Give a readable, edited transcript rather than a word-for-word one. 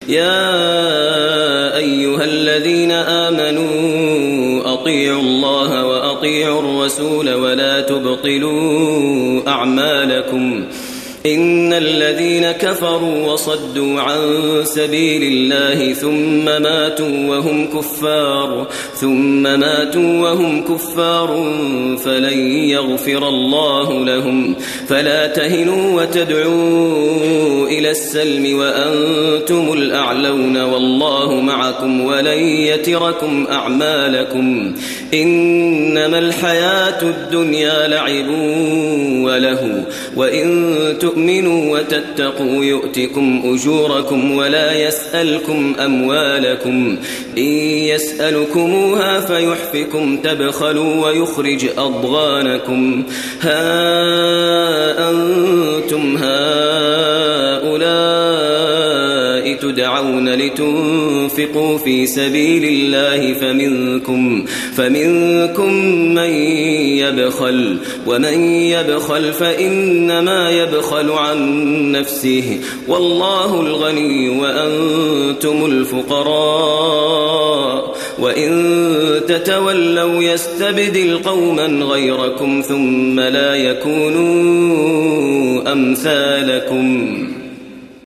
يا أيها الذين آمنوا أطيعوا الله وأطيعوا الرسول ولا تبطلوا أعمالكم إن الذين كفروا وصدوا عن سبيل الله ثم ماتوا وهم كفار فلن يغفر الله لهم فلا تهنوا وتدعوا إلى السلم وأنتم الأعلون والله معكم ولن يتركم أعمالكم إنما الحياة الدنيا لعب وله وإن تؤمنوا وتتقوا يؤتكم أجوركم ولا يسألكم أموالكم إن يسألكموها فيحفكم تبخلوا ويخرج أضغانكم ها أنتم هؤلاء تدعون لتنفقوا في سبيل الله فمنكم من يبخل ومن يبخل فإنما يبخل عن نفسه والله الغني وأنتم الفقراء وإن تتولوا يستبدل قوما غيركم ثم لا يكونوا أمثالكم